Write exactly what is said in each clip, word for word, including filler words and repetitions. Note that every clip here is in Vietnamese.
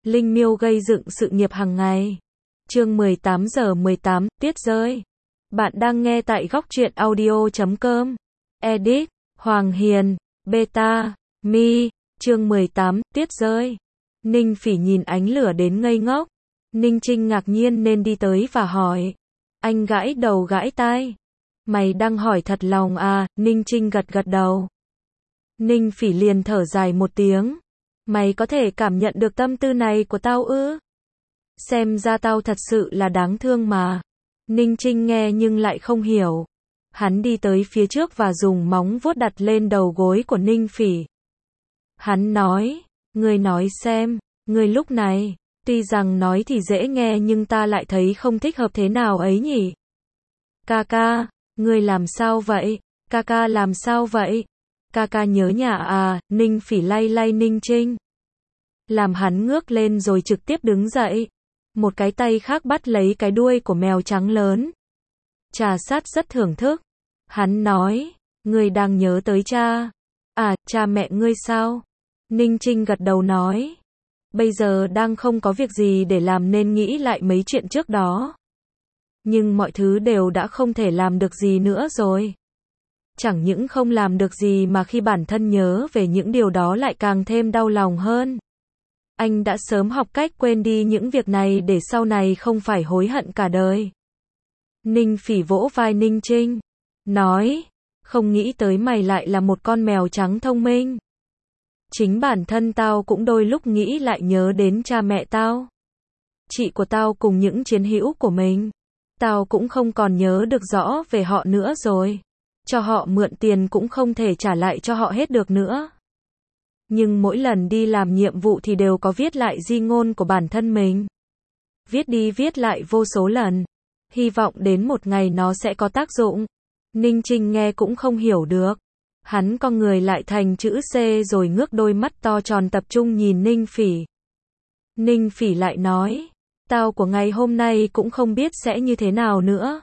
Linh Miêu gây dựng sự nghiệp hàng ngày. Chương mười tám giờ mười tám, tuyết rơi. Bạn đang nghe tại góc truyện audio chấm com. Edit, Hoàng Hiền, Beta, Mi, chương mười tám, tuyết rơi. Ninh Phỉ nhìn ánh lửa đến ngây ngốc. Ninh Trinh ngạc nhiên nên đi tới và hỏi. Anh gãi đầu gãi tai. Mày đang hỏi thật lòng à? Ninh Trinh gật gật đầu. Ninh Phỉ liền thở dài một tiếng. Mày có thể cảm nhận được tâm tư này của tao ư? Xem ra tao thật sự là đáng thương mà. Ninh Trinh nghe nhưng lại không hiểu. Hắn đi tới phía trước và dùng móng vuốt đặt lên đầu gối của Ninh Phỉ. Hắn nói, ngươi nói xem, ngươi lúc này, tuy rằng nói thì dễ nghe nhưng ta lại thấy không thích hợp thế nào ấy nhỉ? Ca ca, ngươi làm sao vậy? Ca ca làm sao vậy? Ca ca nhớ nhà à? Ninh Phỉ lay lay Ninh Trinh. Làm hắn ngước lên rồi trực tiếp đứng dậy. Một cái tay khác bắt lấy cái đuôi của mèo trắng lớn. Trà sát rất thưởng thức. Hắn nói, ngươi đang nhớ tới cha. À, cha mẹ ngươi sao? Ninh Trinh gật đầu nói. Bây giờ đang không có việc gì để làm nên nghĩ lại mấy chuyện trước đó. Nhưng mọi thứ đều đã không thể làm được gì nữa rồi. Chẳng những không làm được gì mà khi bản thân nhớ về những điều đó lại càng thêm đau lòng hơn. Anh đã sớm học cách quên đi những việc này để sau này không phải hối hận cả đời. Ninh Phỉ vỗ vai Ninh Trinh. Nói, không nghĩ tới mày lại là một con mèo trắng thông minh. Chính bản thân tao cũng đôi lúc nghĩ lại nhớ đến cha mẹ tao. Chị của tao cùng những chiến hữu của mình. Tao cũng không còn nhớ được rõ về họ nữa rồi. Cho họ mượn tiền cũng không thể trả lại cho họ hết được nữa. Nhưng mỗi lần đi làm nhiệm vụ thì đều có viết lại di ngôn của bản thân mình. Viết đi viết lại vô số lần. Hy vọng đến một ngày nó sẽ có tác dụng. Ninh Trinh nghe cũng không hiểu được. Hắn con người lại thành chữ C rồi ngước đôi mắt to tròn tập trung nhìn Ninh Phỉ. Ninh Phỉ lại nói, tao của ngày hôm nay cũng không biết sẽ như thế nào nữa.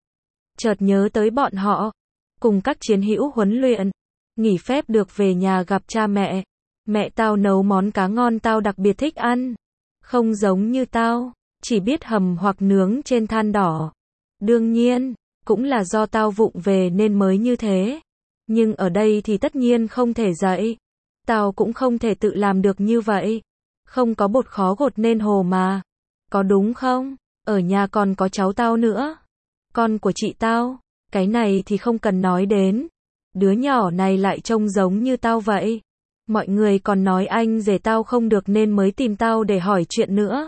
Chợt nhớ tới bọn họ, cùng các chiến hữu huấn luyện, nghỉ phép được về nhà gặp cha mẹ. Mẹ tao nấu món cá ngon tao đặc biệt thích ăn. Không giống như tao, chỉ biết hầm hoặc nướng trên than đỏ. Đương nhiên, cũng là do tao vụng về nên mới như thế. Nhưng ở đây thì tất nhiên không thể dậy. Tao cũng không thể tự làm được như vậy. Không có bột khó gột nên hồ mà. Có đúng không? Ở nhà còn có cháu tao nữa. Con của chị tao. Cái này thì không cần nói đến. Đứa nhỏ này lại trông giống như tao vậy. Mọi người còn nói anh rể tao không được nên mới tìm tao để hỏi chuyện nữa.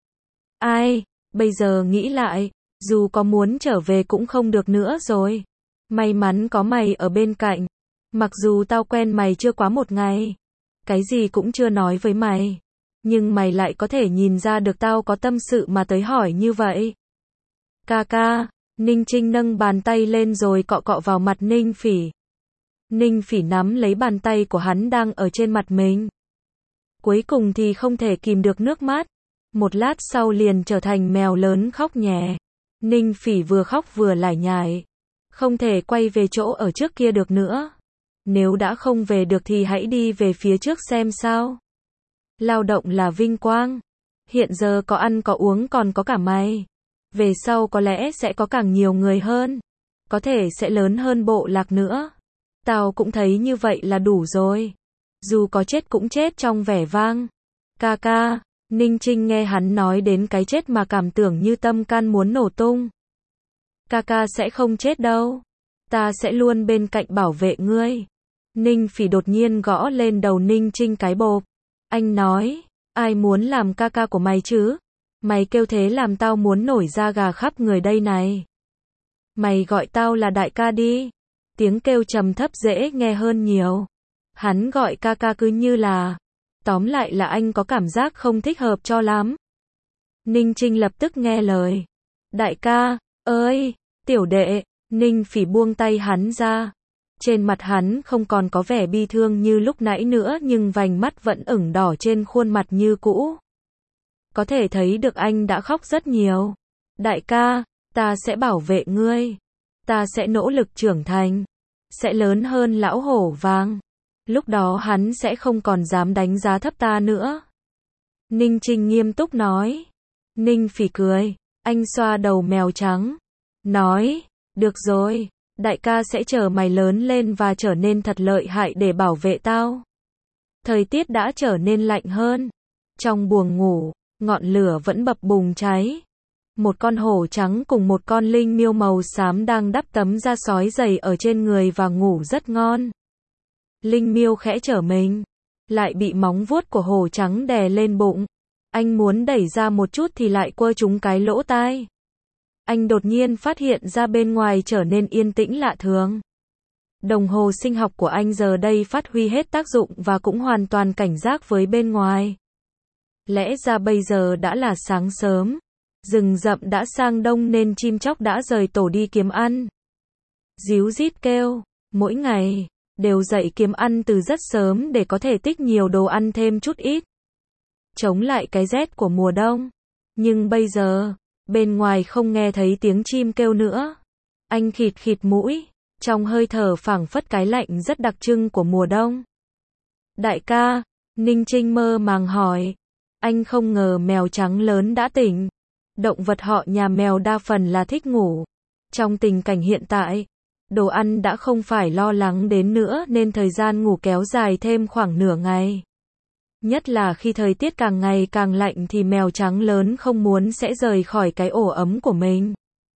Ai, bây giờ nghĩ lại, dù có muốn trở về cũng không được nữa rồi. May mắn có mày ở bên cạnh. Mặc dù tao quen mày chưa quá một ngày. Cái gì cũng chưa nói với mày. Nhưng mày lại có thể nhìn ra được tao có tâm sự mà tới hỏi như vậy. Ca ca, Ninh Trinh nâng bàn tay lên rồi cọ cọ vào mặt Ninh Phỉ. Ninh Phỉ nắm lấy bàn tay của hắn đang ở trên mặt mình. Cuối cùng thì không thể kìm được nước mắt. Một lát sau liền trở thành mèo lớn khóc nhè. Ninh Phỉ vừa khóc vừa lải nhải. Không thể quay về chỗ ở trước kia được nữa. Nếu đã không về được thì hãy đi về phía trước xem sao. Lao động là vinh quang. Hiện giờ có ăn có uống còn có cả mày. Về sau có lẽ sẽ có càng nhiều người hơn. Có thể sẽ lớn hơn bộ lạc nữa. Tao cũng thấy như vậy là đủ rồi. Dù có chết cũng chết trong vẻ vang. Ca ca, Ninh Trinh nghe hắn nói đến cái chết mà cảm tưởng như tâm can muốn nổ tung. Ca ca sẽ không chết đâu. Ta sẽ luôn bên cạnh bảo vệ ngươi. Ninh Phỉ đột nhiên gõ lên đầu Ninh Trinh cái bộp. Anh nói, ai muốn làm ca ca của mày chứ? Mày kêu thế làm tao muốn nổi da gà khắp người đây này. Mày gọi tao là đại ca đi. Tiếng kêu trầm thấp dễ nghe hơn nhiều. Hắn gọi ca ca cứ như là. Tóm lại là anh có cảm giác không thích hợp cho lắm. Ninh Trinh lập tức nghe lời. Đại ca, ơi, tiểu đệ. Ninh Phỉ buông tay hắn ra. Trên mặt hắn không còn có vẻ bi thương như lúc nãy nữa nhưng vành mắt vẫn ửng đỏ trên khuôn mặt như cũ. Có thể thấy được anh đã khóc rất nhiều. Đại ca, ta sẽ bảo vệ ngươi. Ta sẽ nỗ lực trưởng thành. Sẽ lớn hơn lão hổ vàng. Lúc đó hắn sẽ không còn dám đánh giá thấp ta nữa. Ninh Trinh nghiêm túc nói. Ninh Phỉ cười. Anh xoa đầu mèo trắng. Nói. Được rồi. Đại ca sẽ chờ mày lớn lên và trở nên thật lợi hại để bảo vệ tao. Thời tiết đã trở nên lạnh hơn. Trong buồng ngủ, ngọn lửa vẫn bập bùng cháy. Một con hổ trắng cùng một con linh miêu màu xám đang đắp tấm da sói dày ở trên người và ngủ rất ngon. Linh miêu khẽ trở mình, lại bị móng vuốt của hổ trắng đè lên bụng. Anh muốn đẩy ra một chút thì lại quơ trúng cái lỗ tai. Anh đột nhiên phát hiện ra bên ngoài trở nên yên tĩnh lạ thường. Đồng hồ sinh học của anh giờ đây phát huy hết tác dụng và cũng hoàn toàn cảnh giác với bên ngoài. Lẽ ra bây giờ đã là sáng sớm. Rừng rậm đã sang đông nên chim chóc đã rời tổ đi kiếm ăn. Ríu rít kêu, mỗi ngày, đều dậy kiếm ăn từ rất sớm để có thể tích nhiều đồ ăn thêm chút ít. Chống lại cái rét của mùa đông. Nhưng bây giờ, bên ngoài không nghe thấy tiếng chim kêu nữa. Anh khịt khịt mũi, trong hơi thở phảng phất cái lạnh rất đặc trưng của mùa đông. Đại ca, Ninh Trinh mơ màng hỏi. Anh không ngờ mèo trắng lớn đã tỉnh. Động vật họ nhà mèo đa phần là thích ngủ. Trong tình cảnh hiện tại, đồ ăn đã không phải lo lắng đến nữa nên thời gian ngủ kéo dài thêm khoảng nửa ngày. Nhất là khi thời tiết càng ngày càng lạnh thì mèo trắng lớn không muốn sẽ rời khỏi cái ổ ấm của mình.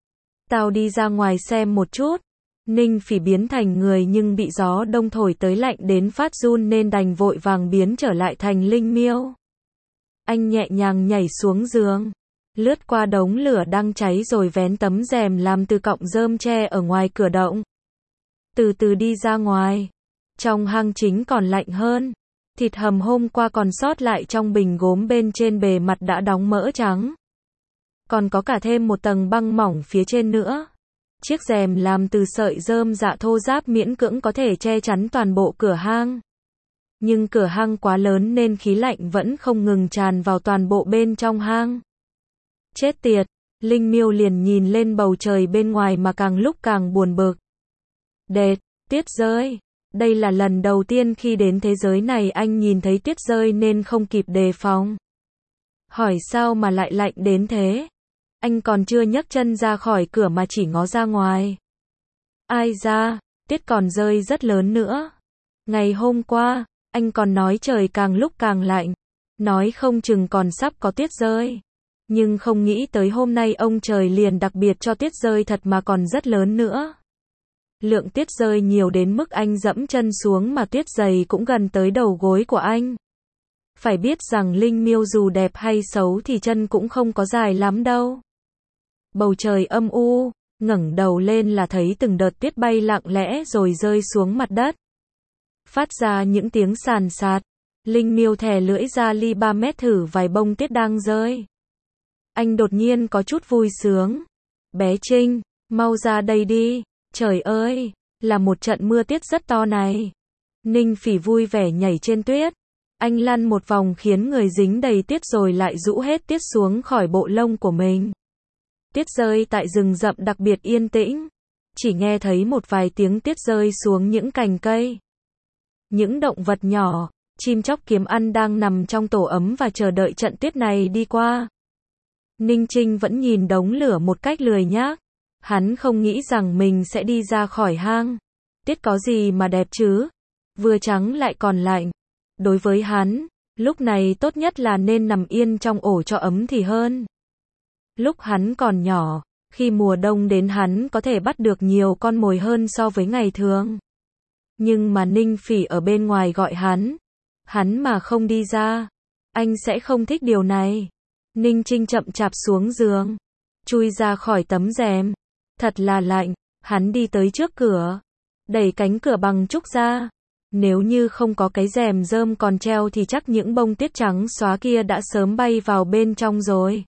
Tao đi ra ngoài xem một chút. Ninh Phỉ biến thành người nhưng bị gió đông thổi tới lạnh đến phát run nên đành vội vàng biến trở lại thành linh miêu. Anh nhẹ nhàng nhảy xuống giường, lướt qua đống lửa đang cháy rồi vén tấm rèm làm từ cọng rơm tre ở ngoài cửa động. Từ từ đi ra ngoài. Trong hang chính còn lạnh hơn. Thịt hầm hôm qua còn sót lại trong bình gốm bên trên bề mặt đã đóng mỡ trắng. Còn có cả thêm một tầng băng mỏng phía trên nữa. Chiếc rèm làm từ sợi rơm dạ thô ráp miễn cưỡng có thể che chắn toàn bộ cửa hang. Nhưng cửa hang quá lớn nên khí lạnh vẫn không ngừng tràn vào toàn bộ bên trong hang. Chết tiệt, Linh Miêu liền nhìn lên bầu trời bên ngoài mà càng lúc càng buồn bực. Đệt, tuyết rơi. Đây là lần đầu tiên khi đến thế giới này anh nhìn thấy tuyết rơi nên không kịp đề phòng. Hỏi sao mà lại lạnh đến thế? Anh còn chưa nhấc chân ra khỏi cửa mà chỉ ngó ra ngoài. Ai da, tuyết còn rơi rất lớn nữa. Ngày hôm qua, anh còn nói trời càng lúc càng lạnh. Nói không chừng còn sắp có tuyết rơi. Nhưng không nghĩ tới hôm nay ông trời liền đặc biệt cho tuyết rơi thật mà còn rất lớn nữa. Lượng tuyết rơi nhiều đến mức anh dẫm chân xuống mà tuyết dày cũng gần tới đầu gối của anh. Phải biết rằng Linh Miêu dù đẹp hay xấu thì chân cũng không có dài lắm đâu. Bầu trời âm u, ngẩng đầu lên là thấy từng đợt tuyết bay lặng lẽ rồi rơi xuống mặt đất. Phát ra những tiếng sàn sạt. Linh Miêu thè lưỡi ra ly ba mét thử vài bông tuyết đang rơi. Anh đột nhiên có chút vui sướng. Bé Trinh, mau ra đây đi. Trời ơi, là một trận mưa tuyết rất to này. Ninh Phỉ vui vẻ nhảy trên tuyết. Anh lăn một vòng khiến người dính đầy tuyết rồi lại rũ hết tuyết xuống khỏi bộ lông của mình. Tuyết rơi tại rừng rậm đặc biệt yên tĩnh. Chỉ nghe thấy một vài tiếng tuyết rơi xuống những cành cây. Những động vật nhỏ, chim chóc kiếm ăn đang nằm trong tổ ấm và chờ đợi trận tuyết này đi qua. Ninh Trinh vẫn nhìn đống lửa một cách lười nhác. Hắn không nghĩ rằng mình sẽ đi ra khỏi hang. Tuyết có gì mà đẹp chứ? Vừa trắng lại còn lạnh. Đối với hắn, lúc này tốt nhất là nên nằm yên trong ổ cho ấm thì hơn. Lúc hắn còn nhỏ, khi mùa đông đến hắn có thể bắt được nhiều con mồi hơn so với ngày thường. Nhưng mà Ninh Phỉ ở bên ngoài gọi hắn. Hắn mà không đi ra, anh sẽ không thích điều này. Ninh Trinh chậm chạp xuống giường, chui ra khỏi tấm rèm. Thật là lạnh, hắn đi tới trước cửa, đẩy cánh cửa bằng trúc ra. Nếu như không có cái rèm rơm còn treo thì chắc những bông tuyết trắng xóa kia đã sớm bay vào bên trong rồi.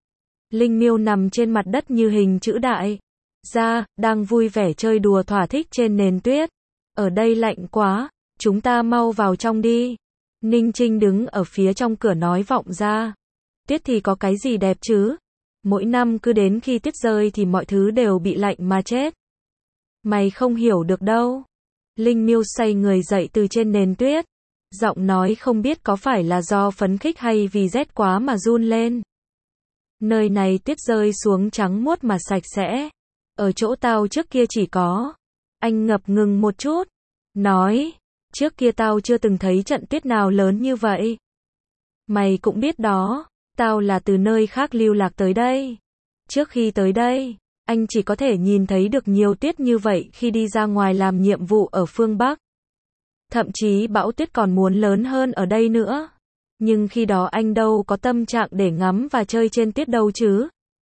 Linh Miêu nằm trên mặt đất như hình chữ đại. Ra, đang vui vẻ chơi đùa thỏa thích trên nền tuyết. Ở đây lạnh quá, chúng ta mau vào trong đi. Ninh Trinh đứng ở phía trong cửa nói vọng ra. Tuyết thì có cái gì đẹp chứ? Mỗi năm cứ đến khi tuyết rơi thì mọi thứ đều bị lạnh mà chết. Mày không hiểu được đâu. Linh Miêu xoay người dậy từ trên nền tuyết. Giọng nói không biết có phải là do phấn khích hay vì rét quá mà run lên. Nơi này tuyết rơi xuống trắng muốt mà sạch sẽ. Ở chỗ tao trước kia chỉ có. Anh ngập ngừng một chút. Nói, trước kia tao chưa từng thấy trận tuyết nào lớn như vậy. Mày cũng biết đó, tao là từ nơi khác lưu lạc tới đây. Trước khi tới đây, anh chỉ có thể nhìn thấy được nhiều tuyết như vậy khi đi ra ngoài làm nhiệm vụ ở phương Bắc. Thậm chí bão tuyết còn muốn lớn hơn ở đây nữa. Nhưng khi đó anh đâu có tâm trạng để ngắm và chơi trên tuyết đâu chứ.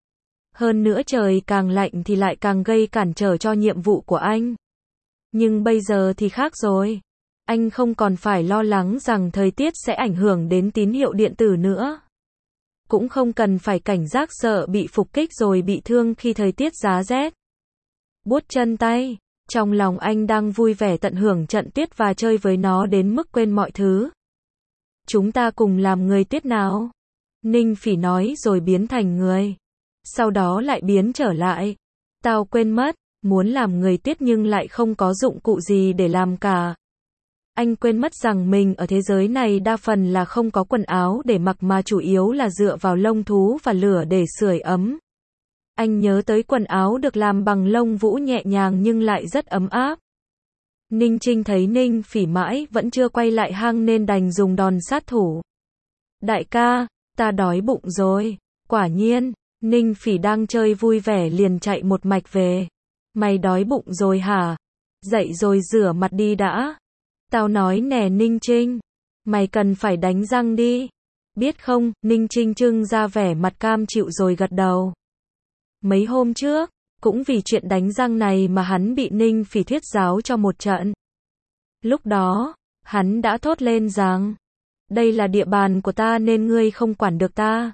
Hơn nữa trời càng lạnh thì lại càng gây cản trở cho nhiệm vụ của anh. Nhưng bây giờ thì khác rồi. Anh không còn phải lo lắng rằng thời tiết sẽ ảnh hưởng đến tín hiệu điện tử nữa. Cũng không cần phải cảnh giác sợ bị phục kích rồi bị thương khi thời tiết giá rét. Buốt chân tay, trong lòng anh đang vui vẻ tận hưởng trận tuyết và chơi với nó đến mức quên mọi thứ. Chúng ta cùng làm người tuyết nào? Ninh Phỉ nói rồi biến thành người. Sau đó lại biến trở lại. Tao quên mất, muốn làm người tuyết nhưng lại không có dụng cụ gì để làm cả. Anh quên mất rằng mình ở thế giới này đa phần là không có quần áo để mặc mà chủ yếu là dựa vào lông thú và lửa để sưởi ấm. Anh nhớ tới quần áo được làm bằng lông vũ nhẹ nhàng nhưng lại rất ấm áp. Ninh Trinh thấy Ninh Phỉ mãi vẫn chưa quay lại hang nên đành dùng đòn sát thủ. Đại ca, ta đói bụng rồi. Quả nhiên, Ninh Phỉ đang chơi vui vẻ liền chạy một mạch về. Mày đói bụng rồi hả? Dậy rồi rửa mặt đi đã. Tao nói nè Ninh Trinh, mày cần phải đánh răng đi. Biết không, Ninh Trinh trưng ra vẻ mặt cam chịu rồi gật đầu. Mấy hôm trước, cũng vì chuyện đánh răng này mà hắn bị Ninh Phỉ thuyết giáo cho một trận. Lúc đó, hắn đã thốt lên rằng, đây là địa bàn của ta nên ngươi không quản được ta.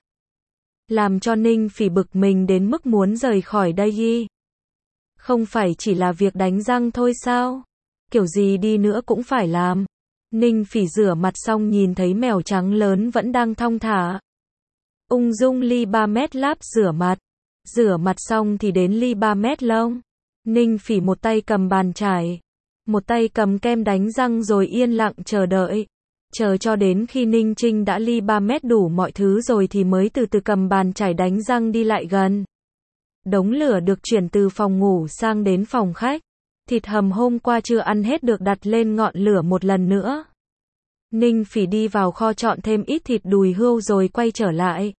Làm cho Ninh Phỉ bực mình đến mức muốn rời khỏi đây đi. Không phải chỉ là việc đánh răng thôi sao? Kiểu gì đi nữa cũng phải làm. Ninh Phỉ rửa mặt xong nhìn thấy mèo trắng lớn vẫn đang thong thả. Ung dung ly ba mét láp rửa mặt. Rửa mặt xong thì đến ly ba mét lông. Ninh Phỉ một tay cầm bàn chải, một tay cầm kem đánh răng rồi yên lặng chờ đợi. Chờ cho đến khi Ninh Trinh đã ly ba mét đủ mọi thứ rồi thì mới từ từ cầm bàn chải đánh răng đi lại gần. Đống lửa được chuyển từ phòng ngủ sang đến phòng khách. Thịt hầm hôm qua chưa ăn hết được đặt lên ngọn lửa một lần nữa. Ninh Phỉ đi vào kho chọn thêm ít thịt đùi hươu rồi quay trở lại.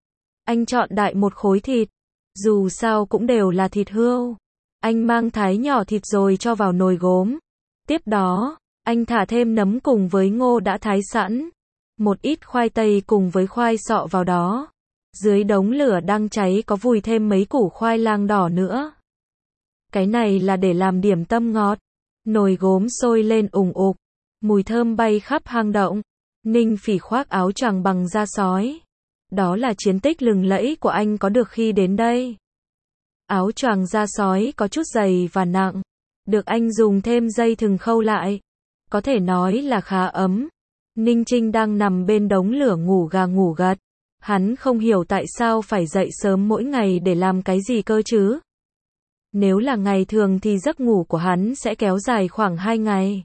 Anh chọn đại một khối thịt. Dù sao cũng đều là thịt hươu. Anh mang thái nhỏ thịt rồi cho vào nồi gốm. Tiếp đó, anh thả thêm nấm cùng với ngô đã thái sẵn. Một ít khoai tây cùng với khoai sọ vào đó. Dưới đống lửa đang cháy có vùi thêm mấy củ khoai lang đỏ nữa. Cái này là để làm điểm tâm ngọt. Nồi gốm sôi lên ùng ục. Mùi thơm bay khắp hang động. Ninh Phỉ khoác áo choàng bằng da sói. Đó là chiến tích lừng lẫy của anh có được khi đến đây. Áo choàng da sói có chút dày và nặng. Được anh dùng thêm dây thừng khâu lại. Có thể nói là khá ấm. Ninh Trinh đang nằm bên đống lửa ngủ gà ngủ gật. Hắn không hiểu tại sao phải dậy sớm mỗi ngày để làm cái gì cơ chứ. Nếu là ngày thường thì giấc ngủ của hắn sẽ kéo dài khoảng hai ngày.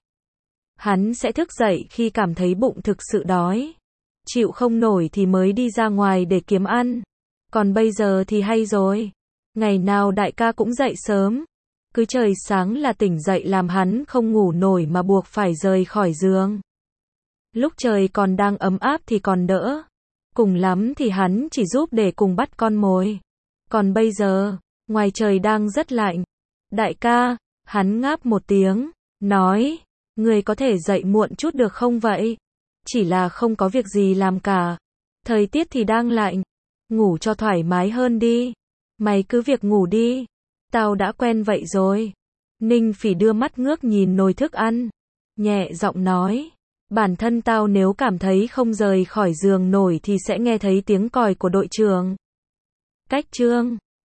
Hắn sẽ thức dậy khi cảm thấy bụng thực sự đói. Chịu không nổi thì mới đi ra ngoài để kiếm ăn. Còn bây giờ thì hay rồi. Ngày nào đại ca cũng dậy sớm. Cứ trời sáng là tỉnh dậy làm hắn không ngủ nổi mà buộc phải rời khỏi giường. Lúc trời còn đang ấm áp thì còn đỡ. Cùng lắm thì hắn chỉ giúp để cùng bắt con mồi. Còn bây giờ, ngoài trời đang rất lạnh. Đại ca, hắn ngáp một tiếng, nói, người có thể dậy muộn chút được không vậy? Chỉ là không có việc gì làm cả. Thời tiết thì đang lạnh. Ngủ cho thoải mái hơn đi. Mày cứ việc ngủ đi. Tao đã quen vậy rồi. Ninh Phỉ đưa mắt ngước nhìn nồi thức ăn. Nhẹ giọng nói. Bản thân tao nếu cảm thấy không rời khỏi giường nổi thì sẽ nghe thấy tiếng còi của đội trưởng. Cách chương